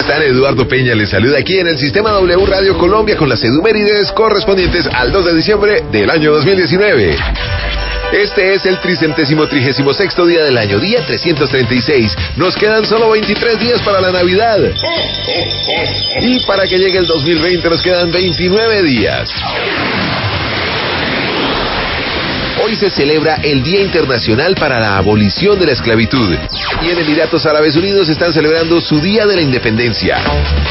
están? Eduardo Peña les saluda aquí en el Sistema W Radio Colombia con las edumérides correspondientes al 2 de diciembre del año 2019. Este es el 336º día del año, día 336. Nos quedan solo 23 días para la Navidad. Y para que llegue el 2020 nos quedan 29 días. Hoy se celebra el Día Internacional para la Abolición de la Esclavitud. Y en Emiratos Árabes Unidos están celebrando su Día de la Independencia.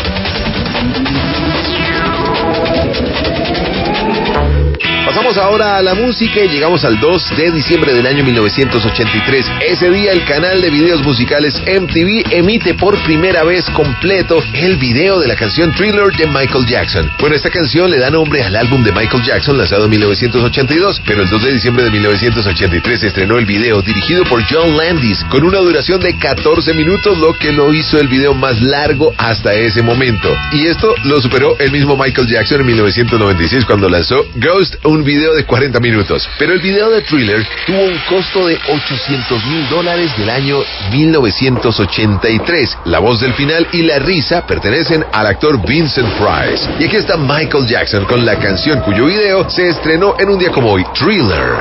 Pasamos ahora a la música y llegamos al 2 de diciembre del año 1983. Ese día el canal de videos musicales MTV emite por primera vez completo el video de la canción Thriller de Michael Jackson. Bueno, esta canción le da nombre al álbum de Michael Jackson lanzado en 1982, pero el 2 de diciembre de 1983 se estrenó el video dirigido por John Landis con una duración de 14 minutos, lo que lo hizo el video más largo hasta ese momento. Y esto lo superó el mismo Michael Jackson en 1996 cuando lanzó Ghost, un video de 40 minutos. Pero el video de Thriller tuvo un costo de $800,000 del año 1983. La voz del final y la risa pertenecen al actor Vincent Price. Y aquí está Michael Jackson con la canción cuyo video se estrenó en un día como hoy, Thriller.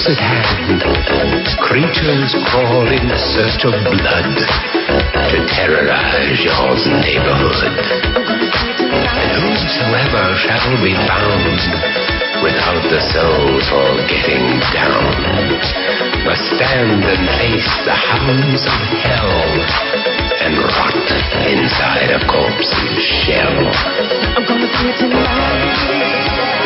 close at hand, creatures crawl in search of blood to terrorize your neighborhood. And whosoever shall be found without the soul for getting down must stand and face the hounds of hell and rot inside a corpse's shell. I'm gonna see it tonight.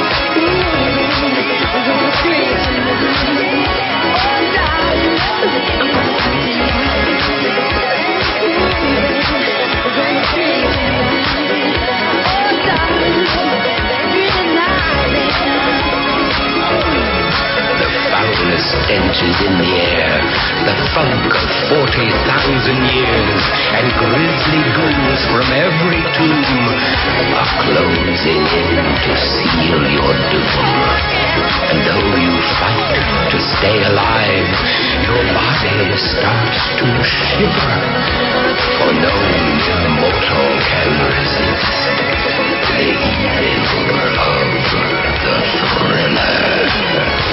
I'm gonna see it tonight. Oh, darling, I'm gonna see it tonight. I'm gonna see it tonight. Oh, darling, the foulest stench is in the air, the funk of 40,000 years, and grisly ghouls from every tomb are closing in to seal your doom. And though you fight to stay alive, your body starts to shiver, for no mere mortal can resist the evil of the thriller.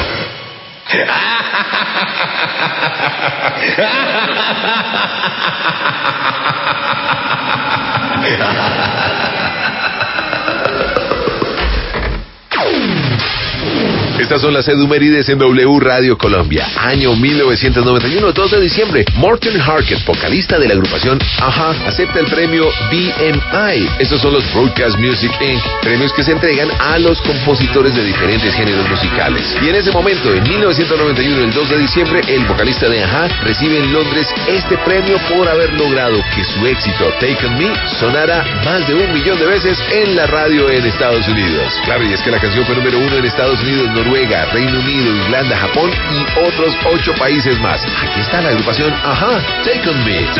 Estas son las edumérides en W Radio Colombia. Año 1991, 2 de diciembre. Morten Harket, vocalista de la agrupación Aha, acepta el premio BMI. Estos son los Broadcast Music Inc., premios que se entregan a los compositores de diferentes géneros musicales. Y en ese momento, en 1991, el 2 de diciembre, el vocalista de Aha recibe en Londres este premio por haber logrado que su éxito Take On Me sonara más de 1 millón de veces en la radio en Estados Unidos. Claro, y es que la canción fue número 1 en Estados Unidos, Noruega, Reino Unido, Irlanda, Japón y otros 8 países más. Aquí está la agrupación Aha, Take On Me.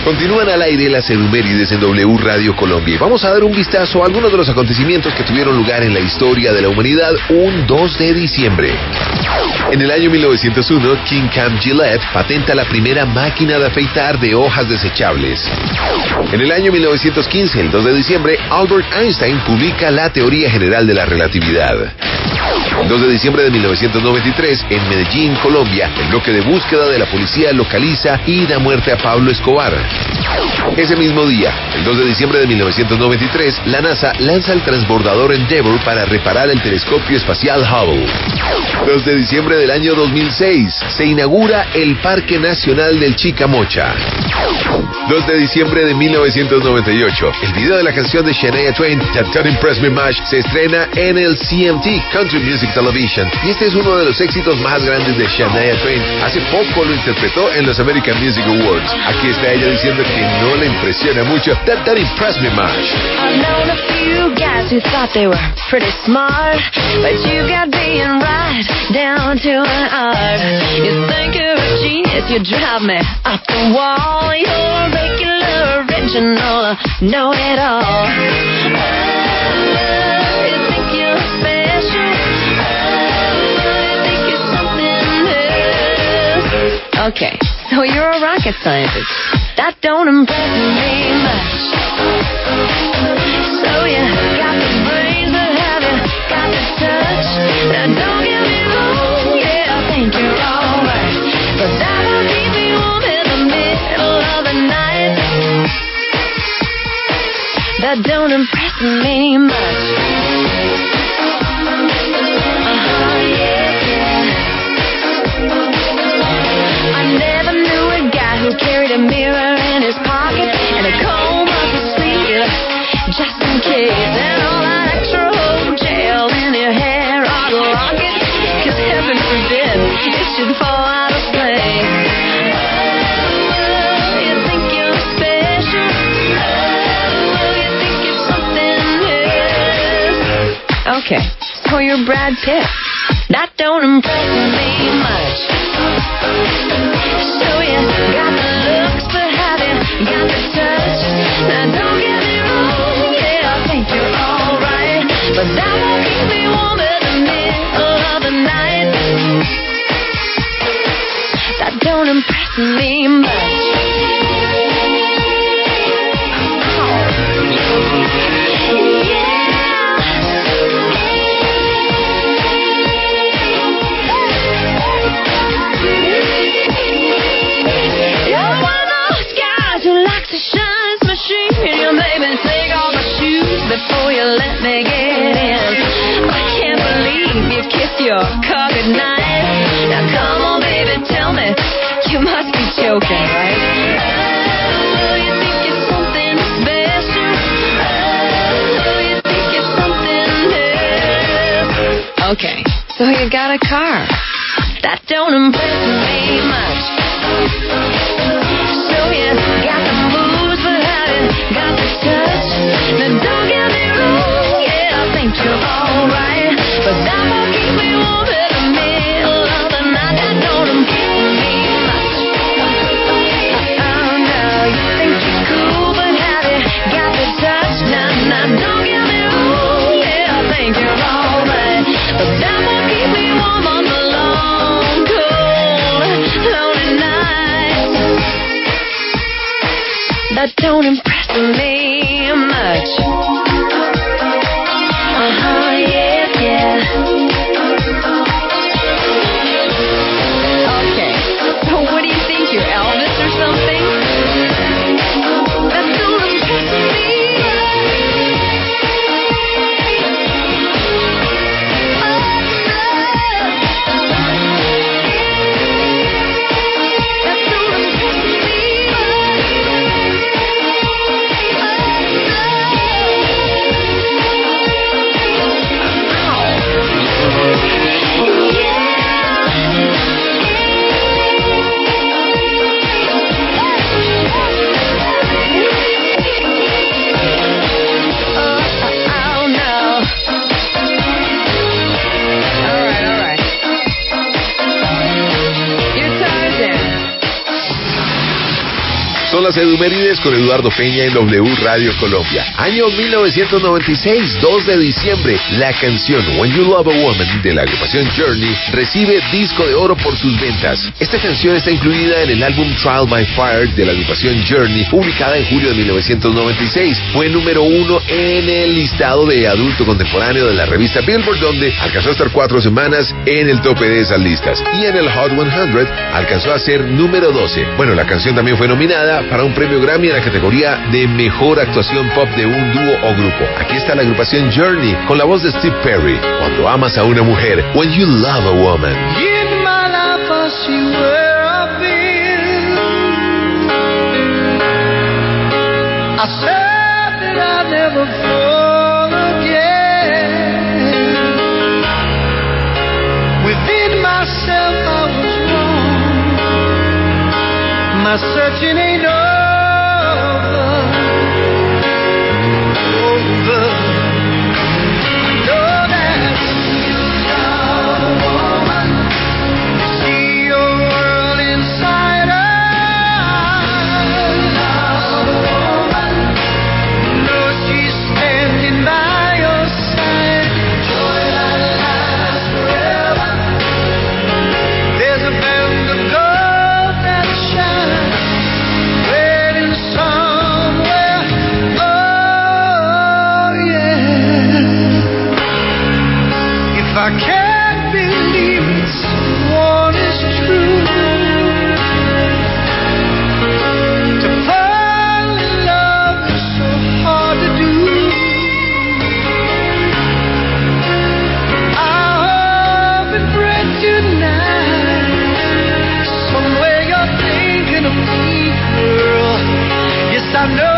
Continúan al aire las efemérides en W Radio Colombia y vamos a dar un vistazo a algunos de los acontecimientos que tuvieron lugar en la historia de la humanidad un 2 de diciembre. En el año 1901, King Cam Gillette patenta la primera máquina de afeitar de hojas desechables. En el año 1915, el 2 de diciembre, Albert Einstein publica la teoría general de la relatividad. El 2 de diciembre de 1993, en Medellín, Colombia, el bloque de búsqueda de la policía localiza y da muerte a Pablo Escobar. Ese mismo día, el 2 de diciembre de 1993, la NASA lanza el transbordador Endeavour para reparar el telescopio espacial Hubble. 2 de diciembre del año 2006, se inaugura el Parque Nacional del Chicamocha. 2 de diciembre de 1998, el video de la canción de Shania Twain, That Don't Impress Me Much, se estrena en el CMT, Country Music Television, y este es uno de los éxitos más grandes de Shania Twain. Hace poco lo interpretó en los American Music Awards. Aquí está ella diciendo que no le impresiona mucho That Don't Impress Me Much. I've known a few guys who thought they were pretty smart, but you got being right down to an art. You think you're a genius, you drive me up the wall. You're regular, original, know-it-all. You think you're special. You think you're something else. Okay, so you're a rocket scientist. That don't impress me much. So you got the brains, but have you got the touch? Now don't get me wrong, yeah, I think you're alright, but that will keep me warm in the middle of the night. That don't impress me much. I never knew a guy who carried a mirror in his pocket and a comb up his sleeve, just in case. And all that extra old gel in your hair on a locket, 'cause heaven forbid it should fall out of place. Oh, you think you're special. Oh, you think you're something else. Okay, so you're Brad Pitt. That don't impress me much. So you got the looks, but have you got the touch? Now don't get me wrong, yeah, I think you're alright, but that won't keep me warm in the middle of the night. That don't impress me much. Before you let me get in, I can't believe you kissed your car goodnight. Now come on, baby, tell me, you must be joking, right? Oh, you think you're something special. Oh, you think you're something else. Okay, so you got a car. That don't impress me much. So you got the moves, but have you got the touch? Now don't get me wrong, yeah, I think you're alright, but that won't keep me warm in the middle of the night. That don't impress me much. Oh no, you think you're cool, but have you got the touch? Now don't get me wrong, yeah, I think you're alright, but that won't keep me warm on the long, cold, lonely nights. That don't impress me much. Yeah, yeah. Okay, so what do you think, you're Elvis or something? That don't impress me. las Edumérides con Eduardo Peña en W Radio Colombia. Año 1996, 2 de diciembre, la canción When You Love a Woman de la agrupación Journey recibe disco de oro por sus ventas. Esta canción está incluida en el álbum Trial by Fire de la agrupación Journey, publicada en julio de 1996. Fue número 1 en el listado de adulto contemporáneo de la revista Billboard, donde alcanzó a estar 4 semanas en el tope de esas listas. Y en el Hot 100 alcanzó a ser número 12. Bueno, la canción también fue nominada para un premio Grammy en la categoría de Mejor Actuación Pop de un dúo o grupo. Aquí está la agrupación Journey con la voz de Steve Perry. Cuando amas a una mujer, When You Love a Woman. In my life I see where I've been. I said that I'd never fall again. Within myself I was wrong. My searching ain't over. I can't believe someone is true. To fall in love is so hard to do. I hope and pray tonight somewhere you're thinking of me, girl. Yes, I know.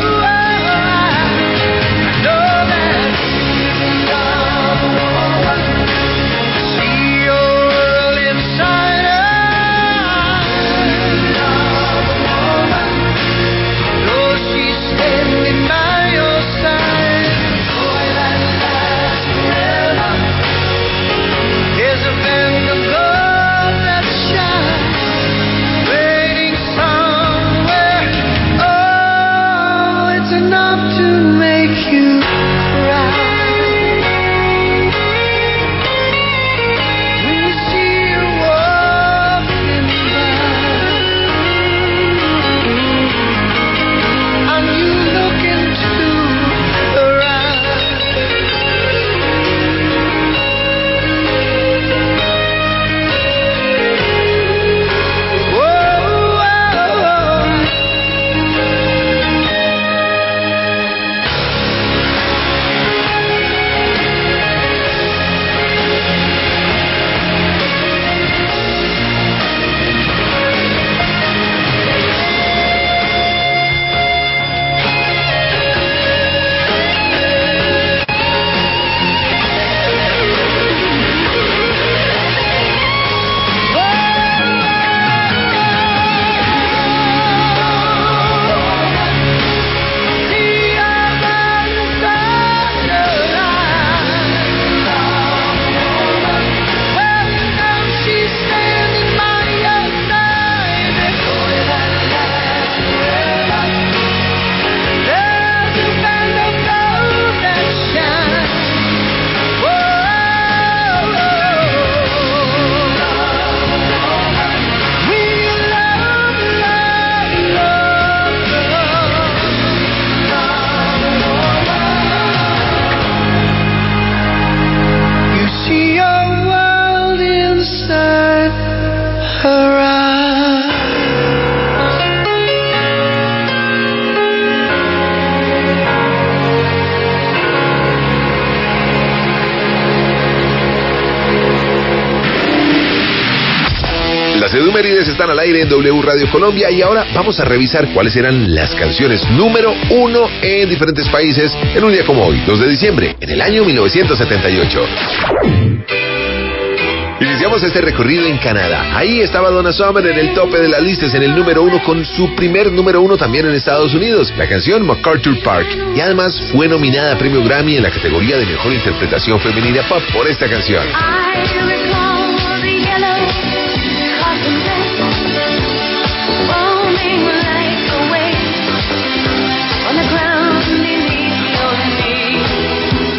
Las Edumérides están al aire en W Radio Colombia y ahora vamos a revisar cuáles eran las canciones número 1 en diferentes países en un día como hoy, 2 de diciembre, en el año 1978. Iniciamos este recorrido en Canadá. Ahí estaba Donna Summer en el tope de las listas, en el número 1 con su primer número 1 también en Estados Unidos, la canción MacArthur Park. Y además fue nominada a Premio Grammy en la categoría de Mejor Interpretación Femenina Pop por esta canción. Away.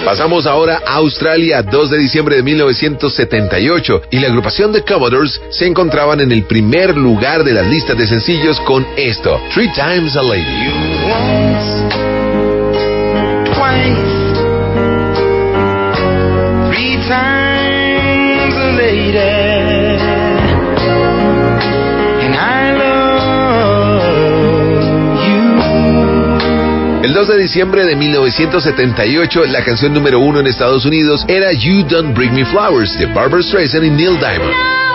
Pasamos ahora a Australia, 2 de diciembre de 1978, y la agrupación de Commodores se encontraban en el primer lugar de las listas de sencillos con esto, Three Times a Lady. Once, twice, three times a lady. El 2 de diciembre de 1978, la canción número 1 en Estados Unidos era You Don't Bring Me Flowers, de Barbra Streisand y Neil Diamond.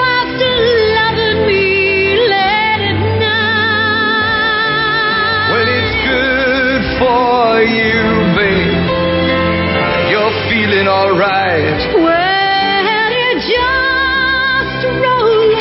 When it's good for you, babe, you're feeling alright. Well, you just roll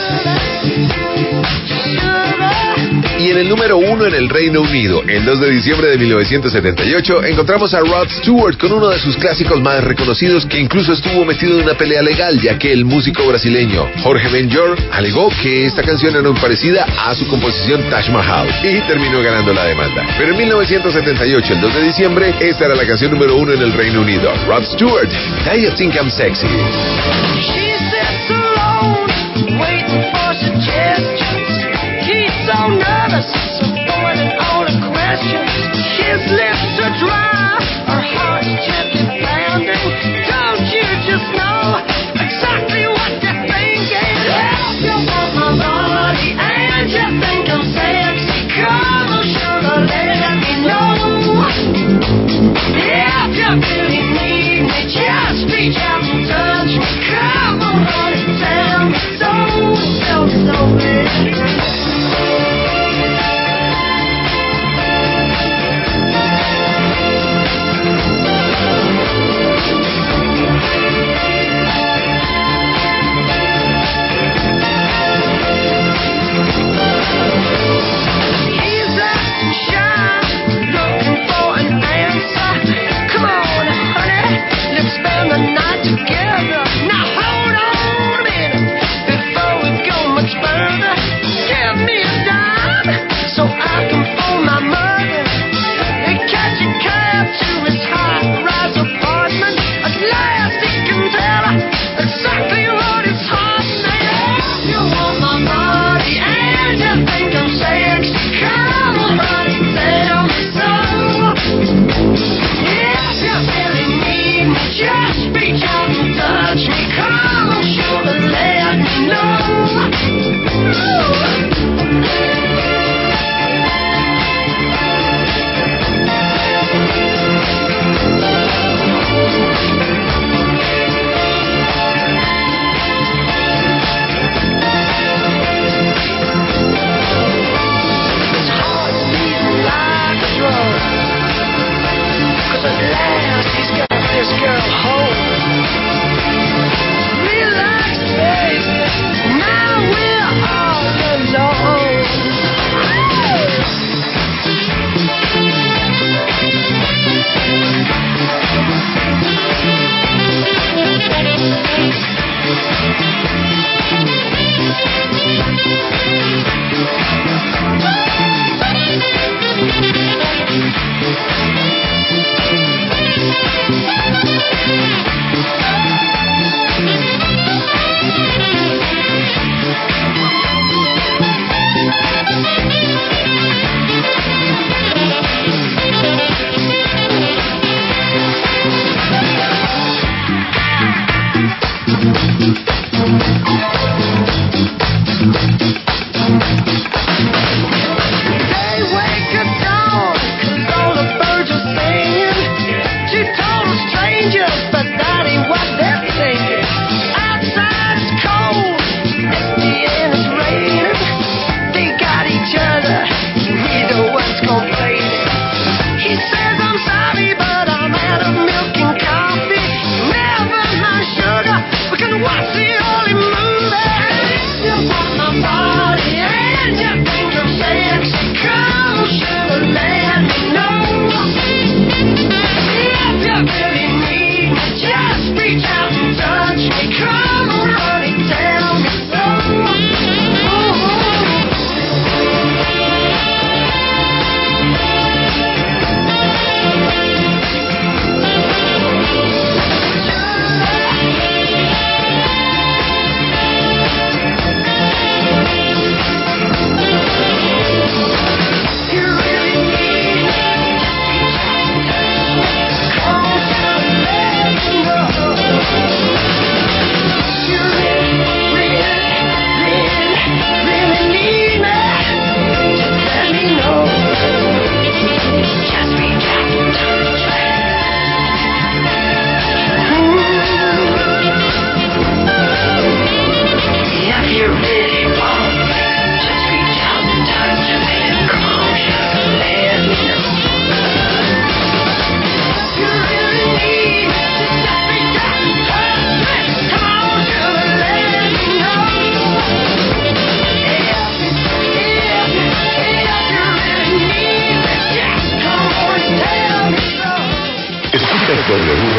Y en el número 1 en el Reino Unido, el 2 de diciembre de 1978, encontramos a Rod Stewart con uno de sus clásicos más reconocidos, que incluso estuvo metido en una pelea legal, ya que el músico brasileño Jorge Ben-Jor alegó que esta canción era muy parecida a su composición Taj Mahal y terminó ganando la demanda. Pero en 1978, el 2 de diciembre, esta era la canción número 1 en el Reino Unido, Rod Stewart, Do You Think I'm Sexy? She sits alone, waiting for suggestions. She's so nervous, avoiding all the questions. His lips are dry, her heart's gently pounding. Don't you just know exactly what you're thinking? If you want my body and you think I'm sexy, come on, sugar, let me know. If you really need me, just reach out and touch me. Come on, honey, tell me so, tell me so, baby.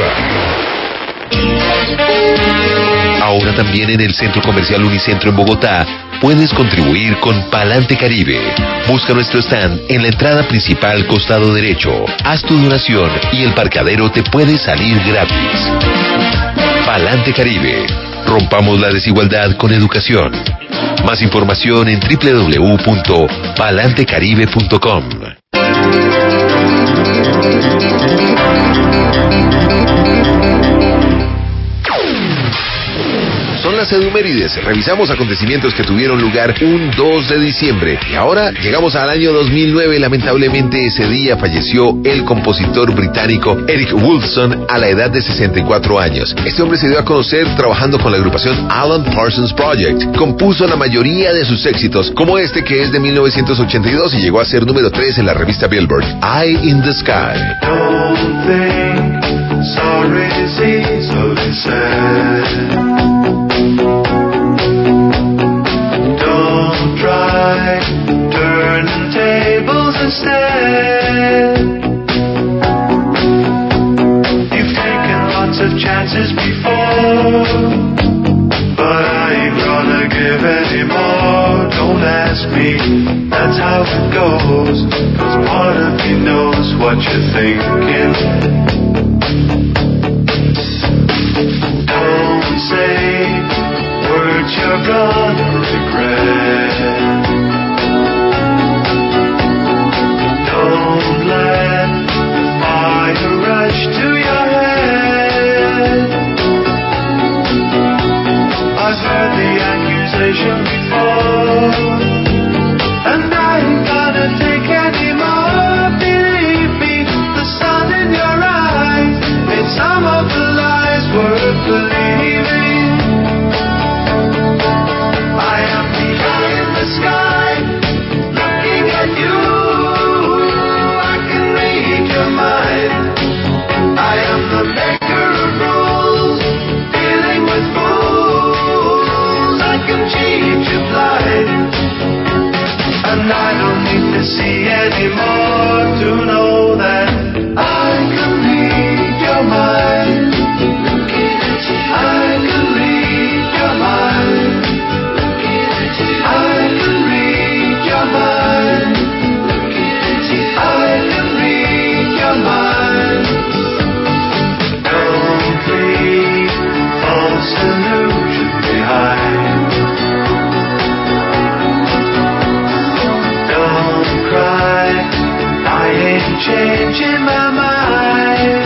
Ahora también en el Centro Comercial Unicentro en Bogotá puedes contribuir con Palante Caribe. Busca nuestro stand en la entrada principal costado derecho. Haz tu donación y el parqueadero te puede salir gratis. Palante Caribe. Rompamos la desigualdad con educación. Más información en www.palantecaribe.com. Son las Edumérides. Revisamos acontecimientos que tuvieron lugar un 2 de diciembre. Y ahora llegamos al año 2009. Lamentablemente ese día falleció el compositor británico Eric Woolfson a la edad de 64 años. Este hombre se dio a conocer trabajando con la agrupación Alan Parsons Project. Compuso la mayoría de sus éxitos, como este que es de 1982 y llegó a ser número 3 en la revista Billboard, Eye in the Sky. Don't think sorry is easily said. Don't try turning tables instead. You've taken lots of chances before, but I ain't gonna give any more. Don't ask me, that's how it goes, 'cause part of me knows what you're thinking. Don't say words you're gonna regret. Don't let fire rush to your head. I've heard the accusation before, and I ain't gonna take any more. Believe me, the sun in your eyes made some of the lies worth believing. I am the eye in the sky, looking at you. I can read your mind. I am the maker of rules, dealing with fools. I can cheat you blind, and I don't need to see anymore to know that I can read your mind. I can read your mind. I can read your mind. I can read your mind. Don't leave false illusion behind. Don't cry, I ain't changing my mind.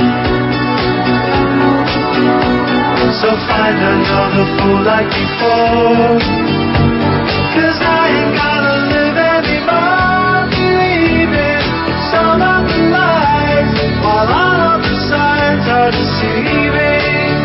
So find another fool like before, 'cause I ain't gonna live anymore. Believing some of the lies, while all of the signs are deceiving.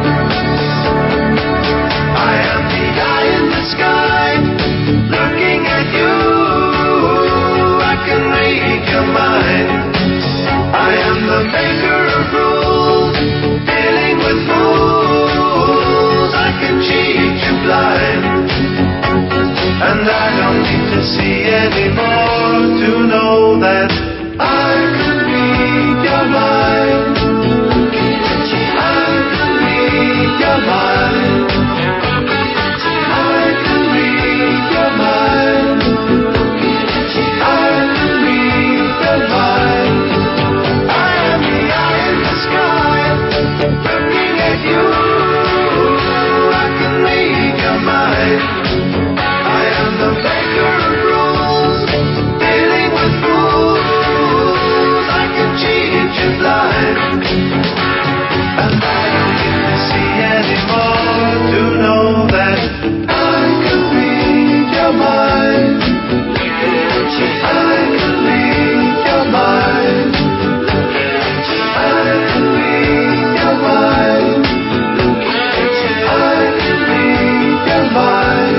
I am the eye in the sky, looking at you. I can read your mind. I am the maker of rules, dealing with fools. I can cheat you blind, and I don't need to see anymore to know that I can read your mind. I can read your mind. I can read your mind. I can read your mind. I am the eye in the sky, looking at you. I can read your mind. I am the maker of rules, dealing with fools. I can cheat you blind, and I don't need to see anymore to know that I can read your mind. I can read your mind. I can read your mind. I can read your mind.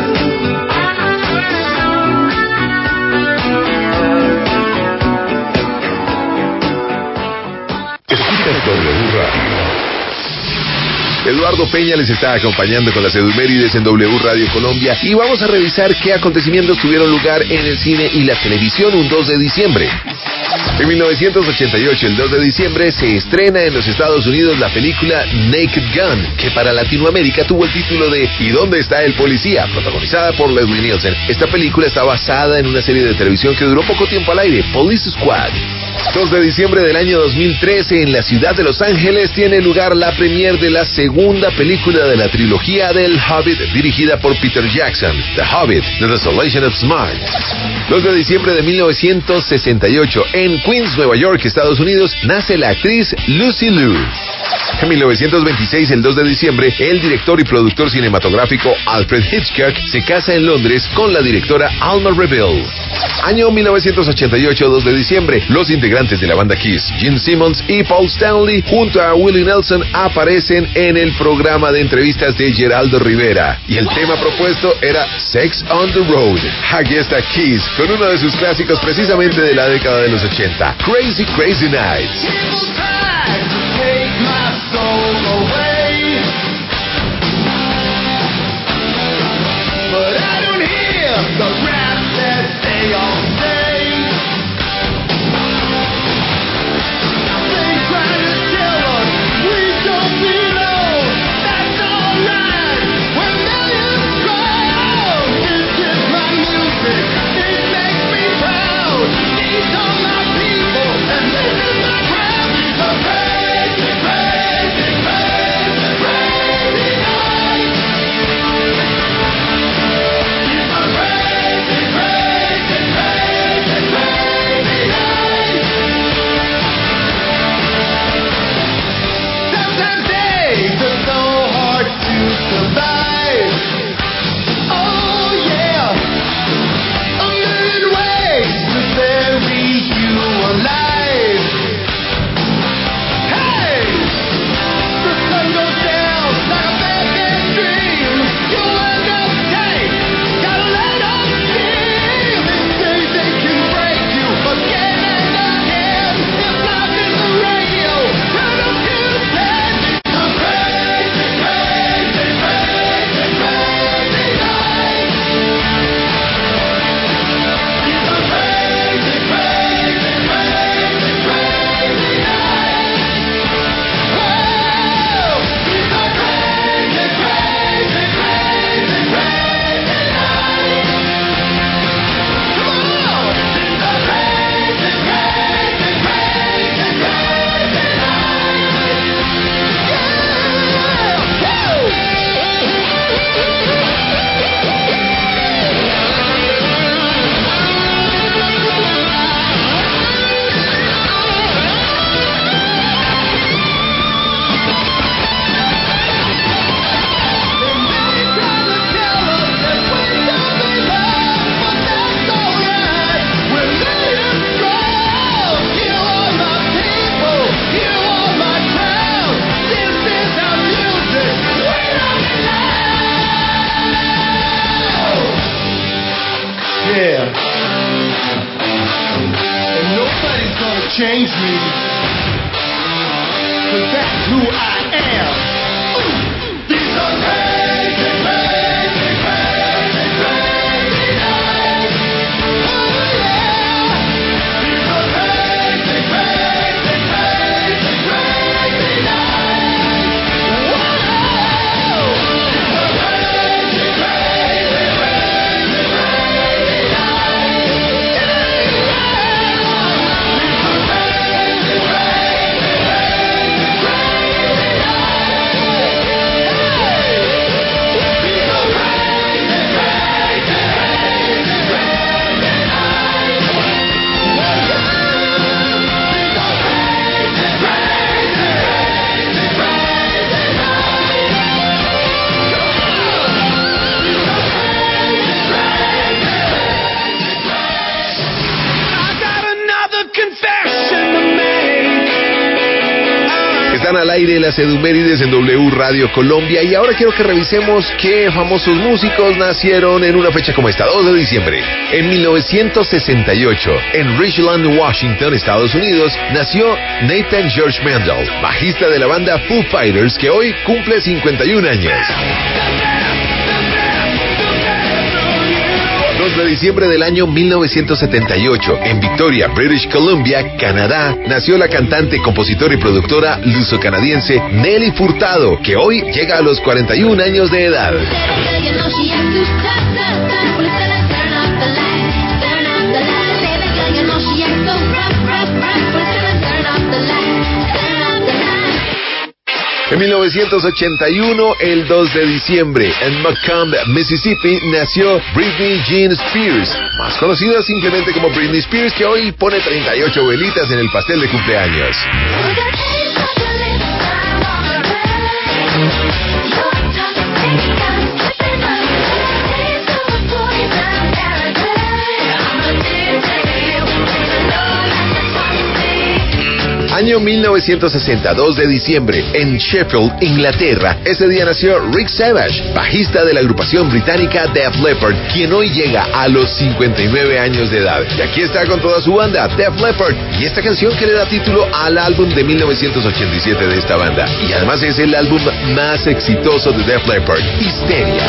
Escuchas W Radio. Eduardo Peña les está acompañando con las Edumérides en W Radio Colombia y vamos a revisar qué acontecimientos tuvieron lugar en el cine y la televisión un 2 de diciembre. En 1988, el 2 de diciembre, se estrena en los Estados Unidos la película Naked Gun, que para Latinoamérica tuvo el título de ¿Y dónde está el policía?, protagonizada por Leslie Nielsen. Esta película está basada en una serie de televisión que duró poco tiempo al aire, Police Squad. 2 de diciembre del año 2013, en la ciudad de Los Ángeles, tiene lugar la premier de la segunda película de la trilogía del Hobbit, dirigida por Peter Jackson, The Hobbit, The Desolation of Smaug. 2 de diciembre de 1968, en Queens, Nueva York, Estados Unidos, nace la actriz Lucy Liu. En 1926, el 2 de diciembre, el director y productor cinematográfico Alfred Hitchcock se casa en Londres con la directora Alma Reville. Año 1988, 2 de diciembre, los integrantes de la banda Kiss, Gene Simmons y Paul Stanley, junto a Willie Nelson, aparecen en el programa de entrevistas de Geraldo Rivera. Y el tema propuesto era Sex on the Road. Aquí está Kiss, con uno de sus clásicos precisamente de la década de los 80, Crazy Crazy Nights. Change me, 'cause that's who I am. These are crazy, crazy, crazy, crazy nights. Oh yeah. These are crazy, crazy, crazy, crazy nights. Whoa. These are crazy, crazy, crazy, crazy nights. Están al aire las Edumérides en W Radio Colombia y ahora quiero que revisemos qué famosos músicos nacieron en una fecha como esta, 2 de diciembre. En 1968, en Richland, Washington, Estados Unidos, nació Nathan George Mandel, bajista de la banda Foo Fighters, que hoy cumple 51 años. 2 2 de diciembre del año 1978, en Victoria, British Columbia, Canadá, nació la cantante, compositora y productora luso-canadiense Nelly Furtado, que hoy llega a los 41 años de edad. En 1981, el 2 de diciembre, en Macomb, Mississippi, nació Britney Jean Spears, más conocida simplemente como Britney Spears, que hoy pone 38 velitas en el pastel de cumpleaños. Año 1960, 2 de diciembre, en Sheffield, Inglaterra. Ese día nació Rick Savage, bajista de la agrupación británica Def Leppard, quien hoy llega a los 59 años de edad. Y aquí está con toda su banda, Def Leppard, y esta canción que le da título al álbum de 1987 de esta banda. Y además es el álbum más exitoso de Def Leppard, Hysteria.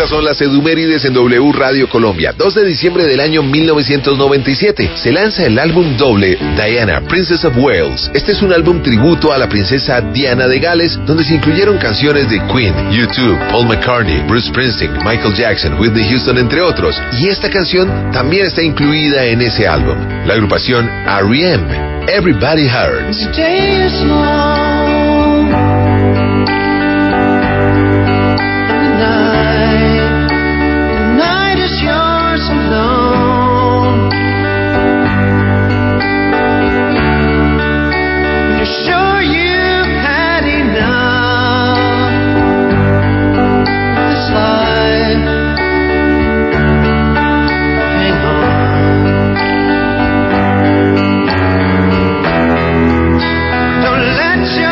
Estas son las Edumérides en W Radio Colombia. 2 de diciembre del año 1997 se lanza el álbum doble Diana, Princess of Wales. Este es un álbum tributo a la princesa Diana de Gales, donde se incluyeron canciones de Queen, U2, Paul McCartney, Bruce Springsteen, Michael Jackson, Whitney Houston, entre otros. Y esta canción también está incluida en ese álbum. La agrupación R.E.M., Everybody Hurts. The day is long, the night is yours alone. You're sure you've had enough of this life. Hang on. Don't let your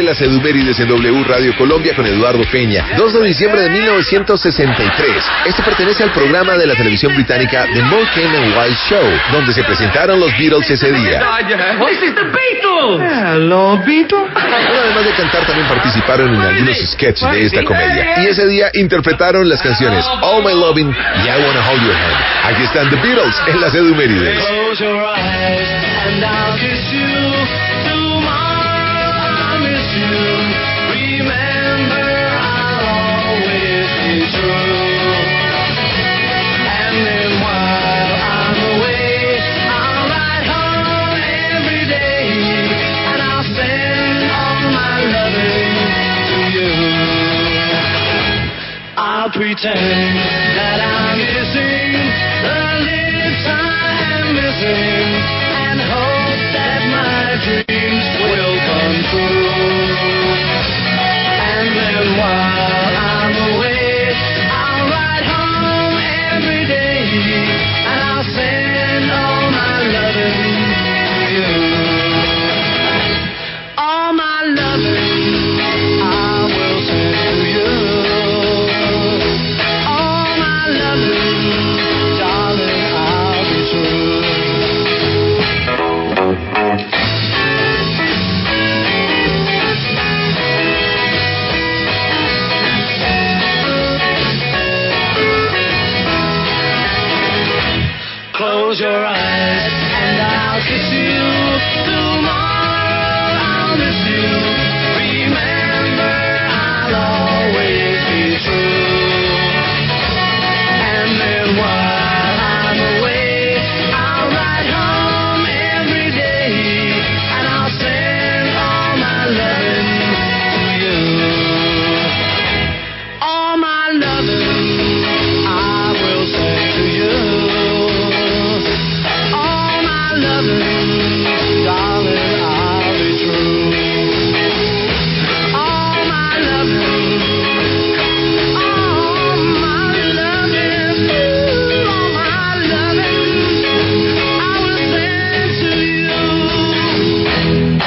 Las Edumérides en W Radio Colombia con Eduardo Peña. 2 de diciembre de 1963. Este pertenece al programa de la televisión británica The Morecambe and Wise Show, donde se presentaron los Beatles ese día. This is the Beatles! Hello, Beatles. Bueno, además de cantar, también participaron en algunos sketches de esta comedia. Y ese día interpretaron las canciones All My Lovin' y I Wanna Hold Your Hand. Aquí están The Beatles en Las Edumérides. Close your eyes and I'll kiss you. Tomorrow I'll miss you. Remember, I'll always be true. And then while I'm away, I'll ride home every day, and I'll send all my loving to you. I'll pretend that I'm missing the lips I am missing, and hope that my dreams will come true. And then while I'm away, I'll ride home every day, and I'll send all my loving to you. All my loving I will send to you. All my loving, darling, I'll be true. Close your eyes and I'll kiss you. Tomorrow I'll miss you. Remember, I'll always be true. And then while I'm away, I'll ride home every day, and I'll send all my loving to you. All my loving I will send to you. All my loving, darling, I'll be true. All my loving, all my loving, all my loving, I will send to you.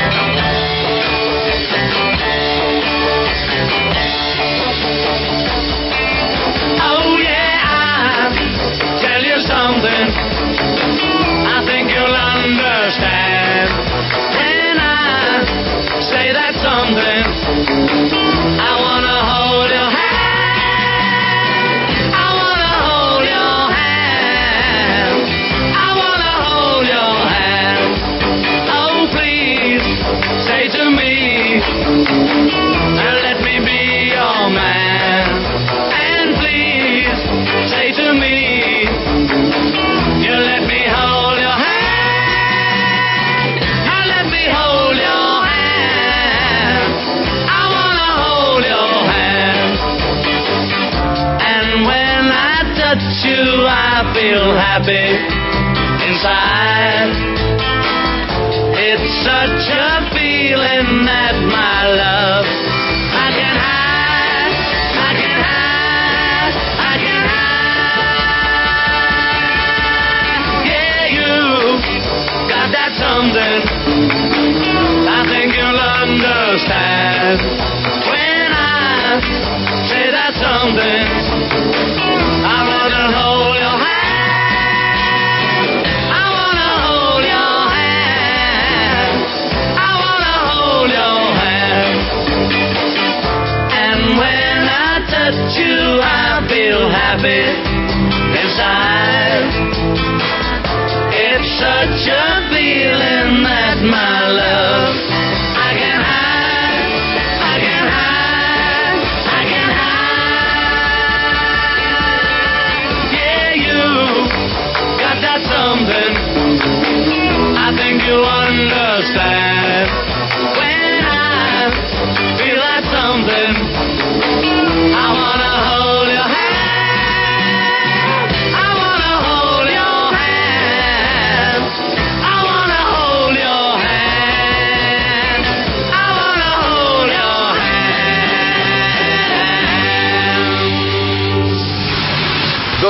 Oh yeah, I'll tell you something. I think you'll understand when I say that something. I wanna hold your hand. I wanna hold your hand. I wanna hold your hand. Oh, please say to me, let me be your man. And please say to me, you let me hold your hand. Now let me hold your hand. I wanna hold your hand. And when I touch you, I feel happy inside. It's such a feeling that my love I can hide, I can hide, I can hide. Yeah, you got that something. I think you'll understand when I say that something. I wanna hold your hand. I wanna hold your hand. I wanna hold your hand. And when I touch you, I feel happy inside. It's such a feeling that my love I can hide, I can hide, I can hide.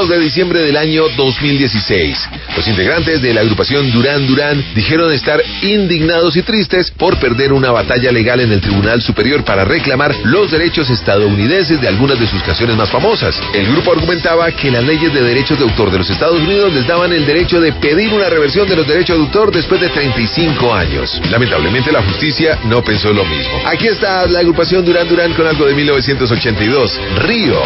2 de diciembre del año 2016. Los integrantes de la agrupación Duran Duran dijeron estar indignados y tristes por perder una batalla legal en el Tribunal Superior para reclamar los derechos estadounidenses de algunas de sus canciones más famosas. El grupo argumentaba que las leyes de derechos de autor de los Estados Unidos les daban el derecho de pedir una reversión de los derechos de autor después de 35 años. Lamentablemente la justicia no pensó lo mismo. Aquí está la agrupación Duran Duran con algo de 1982, Río.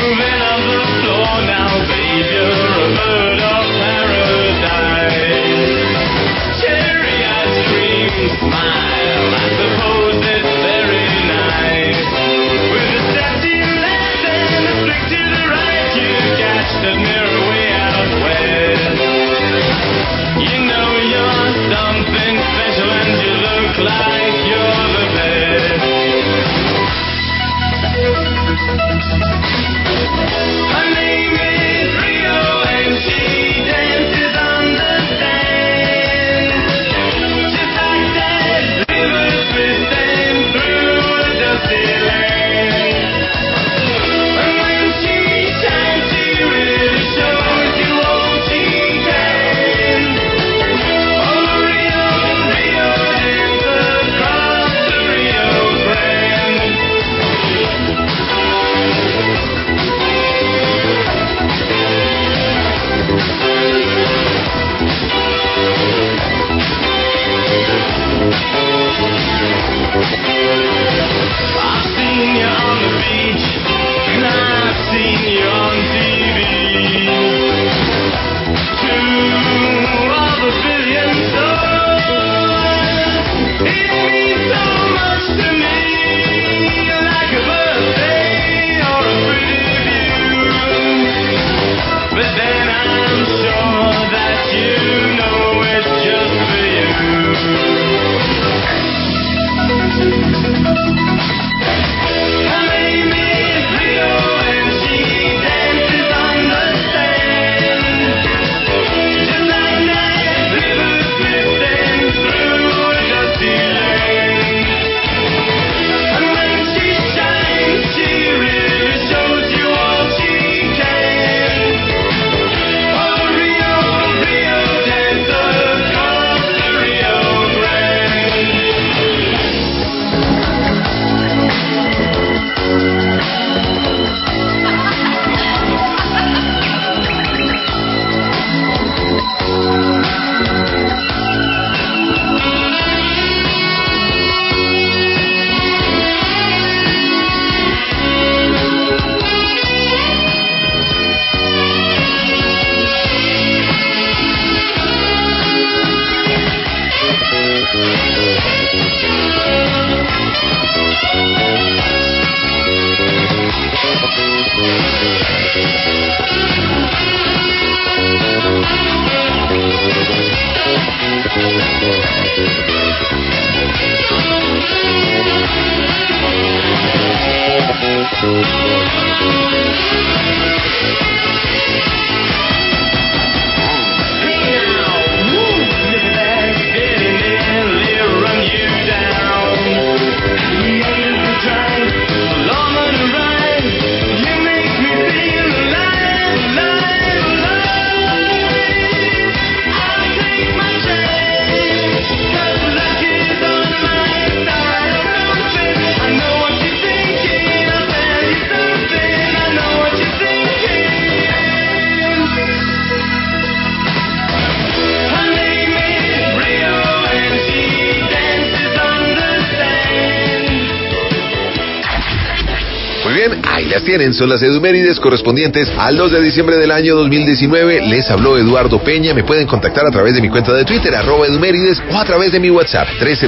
Ahí las tienen, son las Edumérides correspondientes al 2 de diciembre del año 2019. Les habló Eduardo Peña. Me pueden contactar a través de mi cuenta de Twitter, @Edumérides, o a través de mi WhatsApp,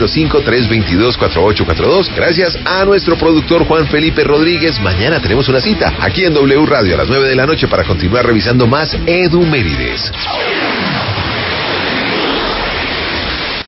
305-322-4842. Gracias a nuestro productor Juan Felipe Rodríguez. Mañana tenemos una cita aquí en W Radio a las 9 de la noche para continuar revisando más Edumérides.